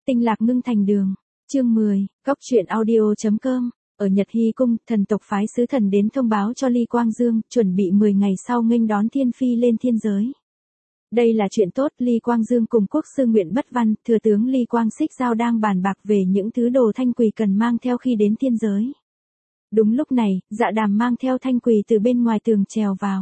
Tinh lạc ngưng thành đường. Chương 10, Góc truyện audio.com. Ở Nhật Hy cung, thần tộc phái sứ thần đến thông báo cho Ly Quang Dương, chuẩn bị 10 ngày sau nghênh đón Thiên Phi lên thiên giới. Đây là chuyện tốt, Ly Quang Dương cùng quốc sư Nguyện Bất Văn, thừa tướng Ly Quang Xích Giao đang bàn bạc về những thứ đồ Thanh Quỳ cần mang theo khi đến thiên giới. Đúng lúc này, Dạ Đàm mang theo Thanh Quỳ từ bên ngoài tường trèo vào.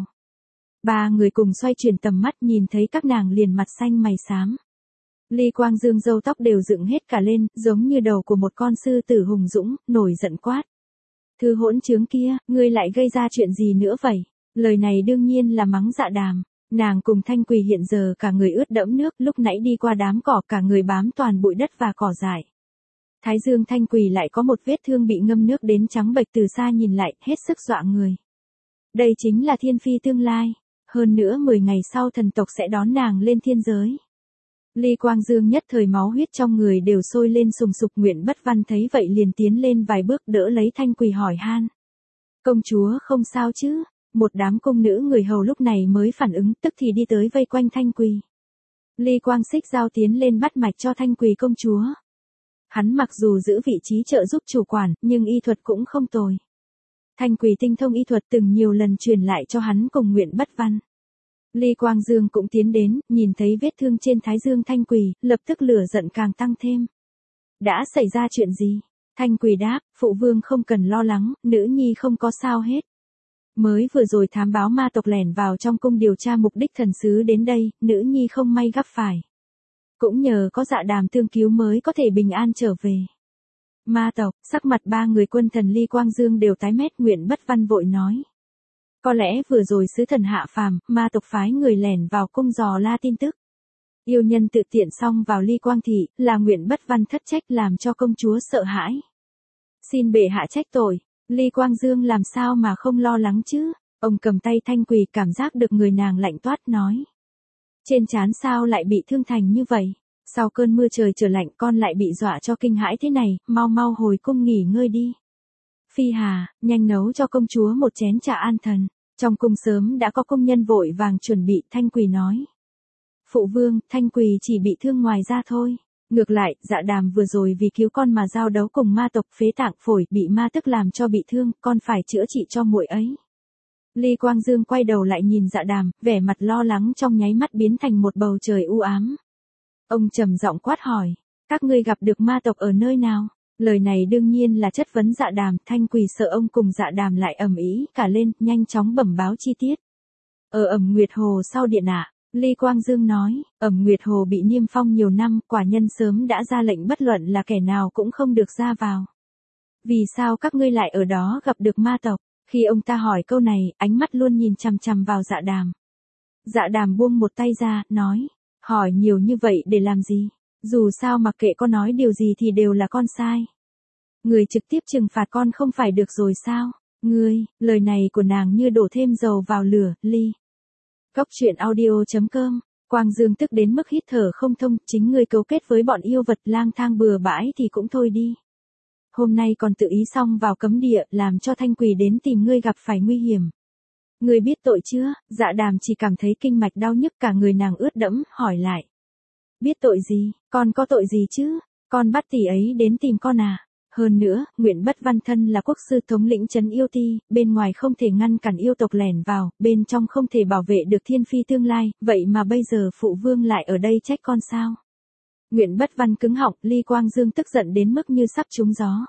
Ba người cùng xoay chuyển tầm mắt, nhìn thấy các nàng liền mặt xanh mày xám. Ly Quang Dương râu tóc đều dựng hết cả lên, giống như đầu của một con sư tử hùng dũng, nổi giận quát. Thứ hỗn trướng kia, ngươi lại gây ra chuyện gì nữa vậy? Lời này đương nhiên là mắng Dạ Đàm. Nàng cùng Thanh Quỳ hiện giờ cả người ướt đẫm nước, lúc nãy đi qua đám cỏ cả người bám toàn bụi đất và cỏ dại. Thái dương Thanh Quỳ lại có một vết thương bị ngâm nước đến trắng bệch, từ xa nhìn lại, hết sức dọa người. Đây chính là Thiên Phi tương lai. Hơn nữa 10 ngày sau thần tộc sẽ đón nàng lên thiên giới. Ly Quang Dương nhất thời máu huyết trong người đều sôi lên sùng sục. Nguyện Bất Văn thấy vậy liền tiến lên vài bước đỡ lấy Thanh Quỳ hỏi han. Công chúa không sao chứ? Một đám cung nữ người hầu lúc này mới phản ứng, tức thì đi tới vây quanh Thanh Quỳ. Ly Quang Xích Giao tiến lên bắt mạch cho Thanh Quỳ công chúa. Hắn mặc dù giữ vị trí trợ giúp chủ quản, nhưng y thuật cũng không tồi. Thanh Quỳ tinh thông y thuật, từng nhiều lần truyền lại cho hắn cùng Nguyện Bất Văn. Ly Quang Dương cũng tiến đến, nhìn thấy vết thương trên thái dương Thanh Quỳ, lập tức lửa giận càng tăng thêm. Đã xảy ra chuyện gì? Thanh Quỳ đáp, phụ vương không cần lo lắng, nữ nhi không có sao hết. Mới vừa rồi thám báo ma tộc lẻn vào trong cung điều tra mục đích thần sứ đến đây, nữ nhi không may gặp phải. Cũng nhờ có Dạ Đàm tương cứu mới có thể bình an trở về. Ma tộc, sắc mặt ba người quân thần Ly Quang Dương đều tái mét. Nguyện Bất Văn vội nói. Có lẽ vừa rồi sứ thần hạ phàm, ma tộc phái người lẻn vào cung dò la tin tức. Yêu nhân tự tiện xông vào Ly Quang thị, là Nguyện Bất Văn thất trách làm cho công chúa sợ hãi. Xin bệ hạ trách tội. Ly Quang Dương làm sao mà không lo lắng chứ? Ông cầm tay Thanh Quỳ, cảm giác được người nàng lạnh toát, nói. Trên trán sao lại bị thương thành như vậy? Sau cơn mưa trời trở lạnh con lại bị dọa cho kinh hãi thế này, mau mau hồi cung nghỉ ngơi đi. Phi Hà, nhanh nấu cho công chúa một chén trà an thần. Trong cung sớm đã có công nhân vội vàng chuẩn bị. Thanh Quỳ nói. Phụ vương, Thanh Quỳ chỉ bị thương ngoài da thôi. Ngược lại, Dạ Đàm vừa rồi vì cứu con mà giao đấu cùng ma tộc, phế tạng phổi bị ma tức làm cho bị thương, con phải chữa trị cho muội ấy. Ly Quang Dương quay đầu lại nhìn Dạ Đàm, vẻ mặt lo lắng trong nháy mắt biến thành một bầu trời u ám. Ông trầm giọng quát hỏi, các ngươi gặp được ma tộc ở nơi nào? Lời này đương nhiên là chất vấn Dạ Đàm. Thanh Quỳ sợ ông cùng Dạ Đàm lại ầm ĩ cả lên, nhanh chóng bẩm báo chi tiết. Ở Ẩm Nguyệt Hồ sau điện ạ. Ly Quang Dương nói, Ẩm Nguyệt Hồ bị niêm phong nhiều năm, quả nhân sớm đã ra lệnh bất luận là kẻ nào cũng không được ra vào. Vì sao các ngươi lại ở đó gặp được ma tộc? Khi ông ta hỏi câu này, ánh mắt luôn nhìn chằm chằm vào Dạ Đàm. Dạ Đàm buông một tay ra, nói, hỏi nhiều như vậy để làm gì? Dù sao mặc kệ con nói điều gì thì đều là con sai. Người trực tiếp trừng phạt con không phải được rồi sao? Ngươi, lời này của nàng như đổ thêm dầu vào lửa. Ly. Góc truyện audio.com. Quang Dương tức đến mức hít thở không thông, chính ngươi cấu kết với bọn yêu vật lang thang bừa bãi thì cũng thôi đi. Hôm nay còn tự ý xông vào cấm địa, làm cho Thanh Quỳ đến tìm ngươi gặp phải nguy hiểm. Ngươi biết tội chưa? Dạ Đàm chỉ cảm thấy kinh mạch đau nhức, cả người nàng ướt đẫm, hỏi lại. Biết tội gì? Con có tội gì chứ? Con bắt tỷ ấy đến tìm con à? Hơn nữa, Nguyện Bất Văn thân là quốc sư thống lĩnh trấn yêu ti, bên ngoài không thể ngăn cản yêu tộc lẻn vào, bên trong không thể bảo vệ được Thiên Phi tương lai, vậy mà bây giờ phụ vương lại ở đây trách con sao? Nguyện Bất Văn cứng họng. Ly Quang Dương tức giận đến mức như sắp trúng gió.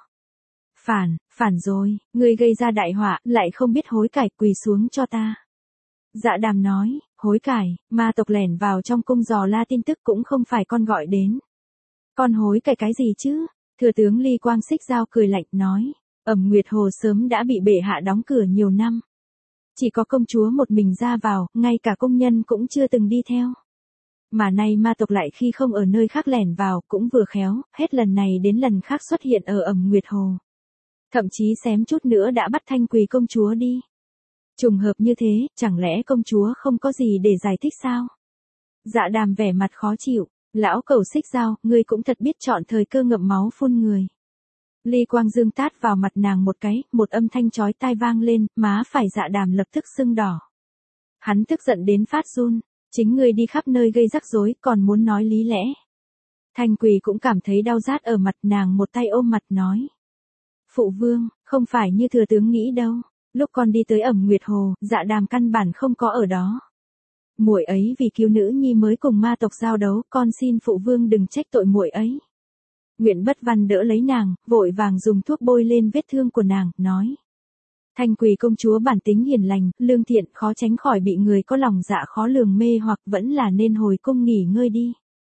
Phản rồi, ngươi gây ra đại họa, lại không biết hối cải, quỳ xuống cho ta. Dạ Đàm nói, hối cải, ma tộc lẻn vào trong cung dò la tin tức cũng không phải con gọi đến. Con hối cải cái gì chứ? Thừa tướng Ly Quang Xích Giao cười lạnh, nói, Ẩm Nguyệt Hồ sớm đã bị bệ hạ đóng cửa nhiều năm. Chỉ có công chúa một mình ra vào, ngay cả công nhân cũng chưa từng đi theo. Mà nay ma tộc lại khi không ở nơi khác lẻn vào, cũng vừa khéo, hết lần này đến lần khác xuất hiện ở Ẩm Nguyệt Hồ. Thậm chí xém chút nữa đã bắt Thanh Quỳ công chúa đi. Trùng hợp như thế, chẳng lẽ công chúa không có gì để giải thích sao? Dạ Đàm vẻ mặt khó chịu. Lão cẩu Xích Giao, ngươi cũng thật biết chọn thời cơ ngậm máu phun người. Ly Quang Dương tát vào mặt nàng một cái, một âm thanh chói tai vang lên, má phải Dạ Đàm lập tức sưng đỏ. Hắn tức giận đến phát run, chính ngươi đi khắp nơi gây rắc rối, còn muốn nói lý lẽ. Thanh Quỳ cũng cảm thấy đau rát ở mặt, nàng một tay ôm mặt nói. Phụ vương, không phải như thừa tướng nghĩ đâu, lúc con đi tới Ẩm Nguyệt Hồ, Dạ Đàm căn bản không có ở đó. Muội ấy vì cứu nữ nhi mới cùng ma tộc giao đấu, con xin phụ vương đừng trách tội muội ấy. Nguyện Bất Văn đỡ lấy nàng, vội vàng dùng thuốc bôi lên vết thương của nàng, nói. Thanh Quỳ công chúa bản tính hiền lành, lương thiện, khó tránh khỏi bị người có lòng dạ khó lường mê hoặc, vẫn là nên hồi cung nghỉ ngơi đi.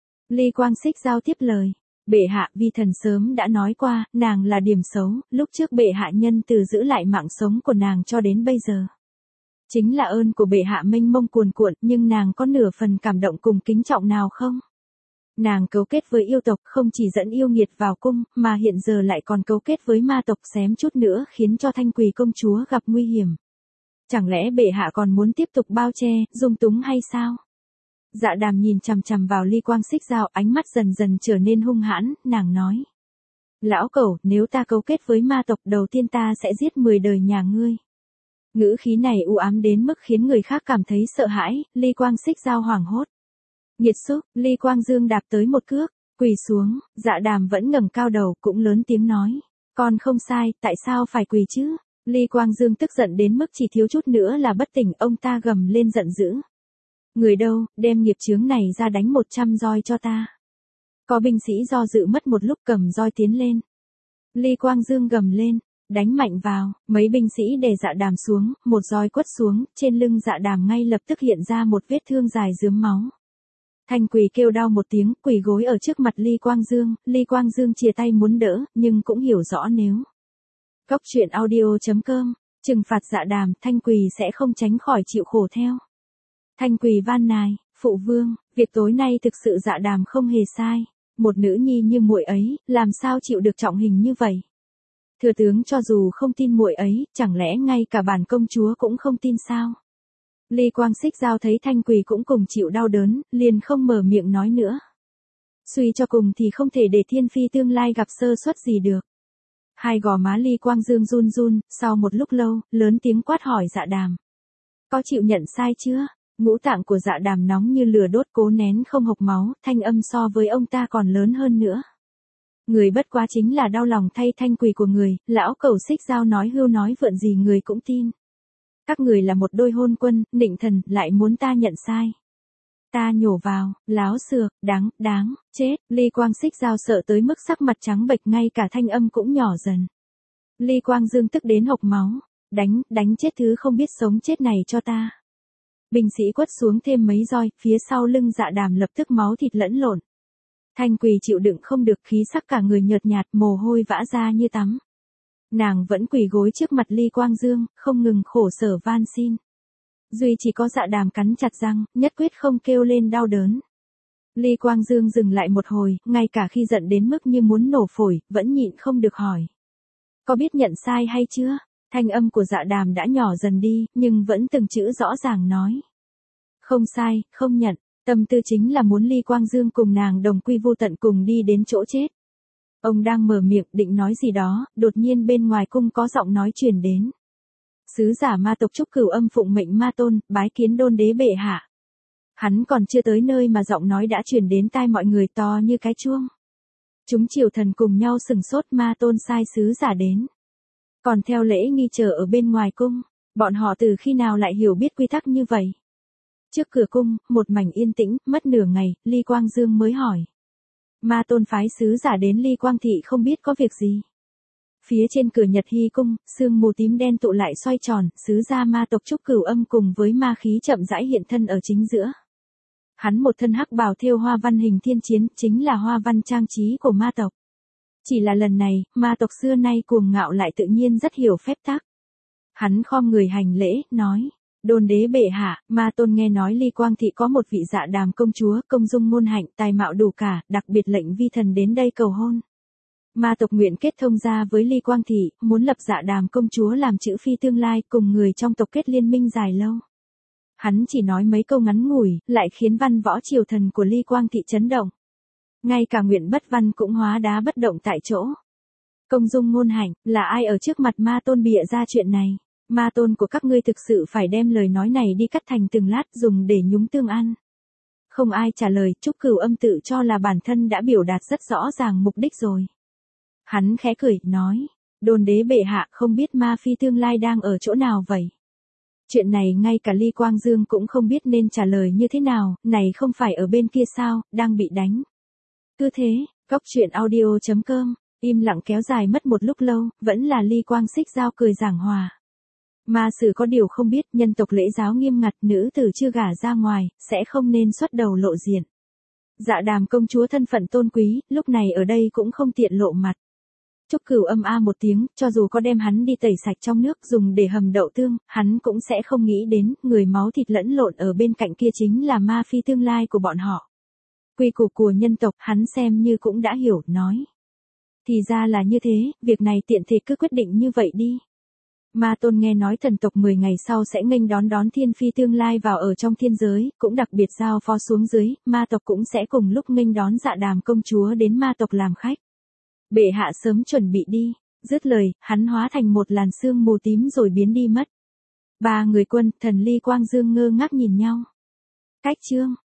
Ly Quang Xích giao tiếp lời. Bệ hạ, vi thần sớm đã nói qua, nàng là điểm xấu, lúc trước bệ hạ nhân từ giữ lại mạng sống của nàng cho đến bây giờ. Chính là ơn của bệ hạ mênh mông cuồn cuộn, nhưng nàng có nửa phần cảm động cùng kính trọng nào không? Nàng cấu kết với yêu tộc, không chỉ dẫn yêu nghiệt vào cung, mà hiện giờ lại còn cấu kết với ma tộc, xém chút nữa khiến cho Thanh Quỳ công chúa gặp nguy hiểm. Chẳng lẽ bệ hạ còn muốn tiếp tục bao che, dung túng hay sao? Dạ Đàm nhìn chằm chằm vào Ly Quang Xích Giao, ánh mắt dần dần trở nên hung hãn, nàng nói. Lão cẩu, nếu ta cấu kết với ma tộc, đầu tiên ta sẽ giết 10 đời nhà ngươi. Ngữ khí này u ám đến mức khiến người khác cảm thấy sợ hãi, Ly Quang Xích Giao hoảng hốt. Nghiệt xúc, Ly Quang Dương đạp tới một cước, quỳ xuống, Dạ Đàm vẫn ngẩng cao đầu, cũng lớn tiếng nói. Con không sai, tại sao phải quỳ chứ? Ly Quang Dương tức giận đến mức chỉ thiếu chút nữa là bất tỉnh, ông ta gầm lên giận dữ. Người đâu, đem nghiệp chướng này ra đánh 100 roi cho ta. Có binh sĩ do dự mất một lúc cầm roi tiến lên. Ly Quang Dương gầm lên, đánh mạnh vào, mấy binh sĩ đè Dạ Đàm xuống, một roi quất xuống, trên lưng Dạ Đàm ngay lập tức hiện ra một vết thương dài rướm máu. Thanh Quỳ kêu đau một tiếng, quỳ gối ở trước mặt Ly Quang Dương chìa tay muốn đỡ, nhưng cũng hiểu rõ nếu. Góc truyện audio.com, trừng phạt Dạ Đàm, Thanh Quỳ sẽ không tránh khỏi chịu khổ theo. Thanh Quỳ van nài, phụ vương, việc tối nay thực sự Dạ Đàm không hề sai, một nữ nhi như muội ấy, làm sao chịu được trọng hình như vậy? Thừa tướng cho dù không tin muội ấy, chẳng lẽ ngay cả bản công chúa cũng không tin sao? Ly Quang Xích Giao thấy Thanh Quỳ cũng cùng chịu đau đớn, liền không mở miệng nói nữa. Suy cho cùng thì không thể để Thiên Phi tương lai gặp sơ suất gì được. Hai gò má Ly Quang Dương run run, sau một lúc lâu, lớn tiếng quát hỏi Dạ Đàm. Có chịu nhận sai chưa? Ngũ tạng của Dạ Đàm nóng như lửa đốt, cố nén không hộc máu, thanh âm so với ông ta còn lớn hơn nữa. Người bất quá chính là đau lòng thay Thanh Quỳ của người, lão cẩu Xích Giao nói hưu nói vượn gì người cũng tin. Các người là một đôi hôn quân, nịnh thần, lại muốn ta nhận sai. Ta nhổ vào, láo xược, đáng, chết, Ly Quang Xích Giao sợ tới mức sắc mặt trắng bệch, ngay cả thanh âm cũng nhỏ dần. Ly Quang Dương tức đến hộc máu, đánh chết thứ không biết sống chết này cho ta. Binh sĩ quất xuống thêm mấy roi, phía sau lưng Dạ Đàm lập tức máu thịt lẫn lộn. Thanh Quỳ chịu đựng không được, khí sắc cả người nhợt nhạt, mồ hôi vã ra như tắm. Nàng vẫn quỳ gối trước mặt Ly Quang Dương, không ngừng khổ sở van xin. Duy chỉ có Dạ Đàm cắn chặt răng, nhất quyết không kêu lên đau đớn. Ly Quang Dương dừng lại một hồi, ngay cả khi giận đến mức như muốn nổ phổi, vẫn nhịn không được hỏi. Có biết nhận sai hay chưa? Thanh âm của Dạ Đàm đã nhỏ dần đi, nhưng vẫn từng chữ rõ ràng nói. Không sai, không nhận, tâm tư chính là muốn Ly Quang Dương cùng nàng đồng quy vô tận, cùng đi đến chỗ chết. Ông đang mở miệng định nói gì đó, đột nhiên bên ngoài cung có giọng nói truyền đến. Sứ giả ma tộc Trúc Cửu Âm phụng mệnh Ma Tôn, bái kiến đôn đế bệ hạ. Hắn còn chưa tới nơi mà giọng nói đã truyền đến tai mọi người to như cái chuông. Chúng triều thần cùng nhau sừng sốt, Ma Tôn sai sứ giả đến. Còn theo lễ nghi chờ ở bên ngoài cung, bọn họ từ khi nào lại hiểu biết quy tắc như vậy? Trước cửa cung, một mảnh yên tĩnh, mất nửa ngày, Ly Quang Dương mới hỏi. Ma Tôn phái sứ giả đến Ly Quang thị không biết có việc gì. Phía trên cửa Nhật Hy cung, sương mù tím đen tụ lại xoay tròn, sứ gia ma tộc Trúc Cửu Âm cùng với ma khí chậm rãi hiện thân ở chính giữa. Hắn một thân hắc bào thêu hoa văn hình thiên chiến, chính là hoa văn trang trí của ma tộc. Chỉ là lần này, ma tộc xưa nay cuồng ngạo lại tự nhiên rất hiểu phép tắc. Hắn khom người hành lễ, nói. Đôn đế bệ hạ, Ma Tôn nghe nói Ly Quang thị có một vị Dạ Đàm công chúa, công dung ngôn hạnh, tài mạo đủ cả, đặc biệt lệnh vi thần đến đây cầu hôn. Ma tộc nguyện kết thông gia với Ly Quang thị, muốn lập Dạ Đàm công chúa làm chữ phi tương lai, cùng người trong tộc kết liên minh dài lâu. Hắn chỉ nói mấy câu ngắn ngủi, lại khiến văn võ triều thần của Ly Quang thị chấn động. Ngay cả Nguyện Bất Văn cũng hóa đá bất động tại chỗ. Công dung ngôn hạnh, là ai ở trước mặt Ma Tôn bịa ra chuyện này? Ma Tôn của các ngươi thực sự phải đem lời nói này đi cắt thành từng lát dùng để nhúng tương ăn. Không ai trả lời, Trúc Cửu Âm tự cho là bản thân đã biểu đạt rất rõ ràng mục đích rồi. Hắn khẽ cười, nói, đồn đế bệ hạ không biết ma phi tương lai đang ở chỗ nào vậy. Chuyện này ngay cả Ly Quang Dương cũng không biết nên trả lời như thế nào, này không phải ở bên kia sao, đang bị đánh. Cứ thế, Cóc Truyện Audio.com, im lặng kéo dài mất một lúc lâu, vẫn là Ly Quang Xích Giao cười giảng hòa. Ma sử có điều không biết, nhân tộc lễ giáo nghiêm ngặt, nữ tử chưa gả ra ngoài, sẽ không nên xuất đầu lộ diện. Dạ Đàm công chúa thân phận tôn quý, lúc này ở đây cũng không tiện lộ mặt. Trúc Cửu Âm a một tiếng, cho dù có đem hắn đi tẩy sạch trong nước dùng để hầm đậu tương, hắn cũng sẽ không nghĩ đến, người máu thịt lẫn lộn ở bên cạnh kia chính là ma phi tương lai của bọn họ. Quy củ của nhân tộc, hắn xem như cũng đã hiểu, nói. Thì ra là như thế, việc này tiện thể cứ quyết định như vậy đi. Ma Tôn nghe nói thần tộc 10 ngày sau sẽ nghênh đón thiên phi tương lai vào ở trong thiên giới, cũng đặc biệt giao phó xuống dưới, ma tộc cũng sẽ cùng lúc nghênh đón Dạ Đàm công chúa đến ma tộc làm khách. Bệ hạ sớm chuẩn bị đi, dứt lời, hắn hóa thành một làn sương mù tím rồi biến đi mất. Ba người quân, thần Ly Quang Dương ngơ ngác nhìn nhau. Cách chương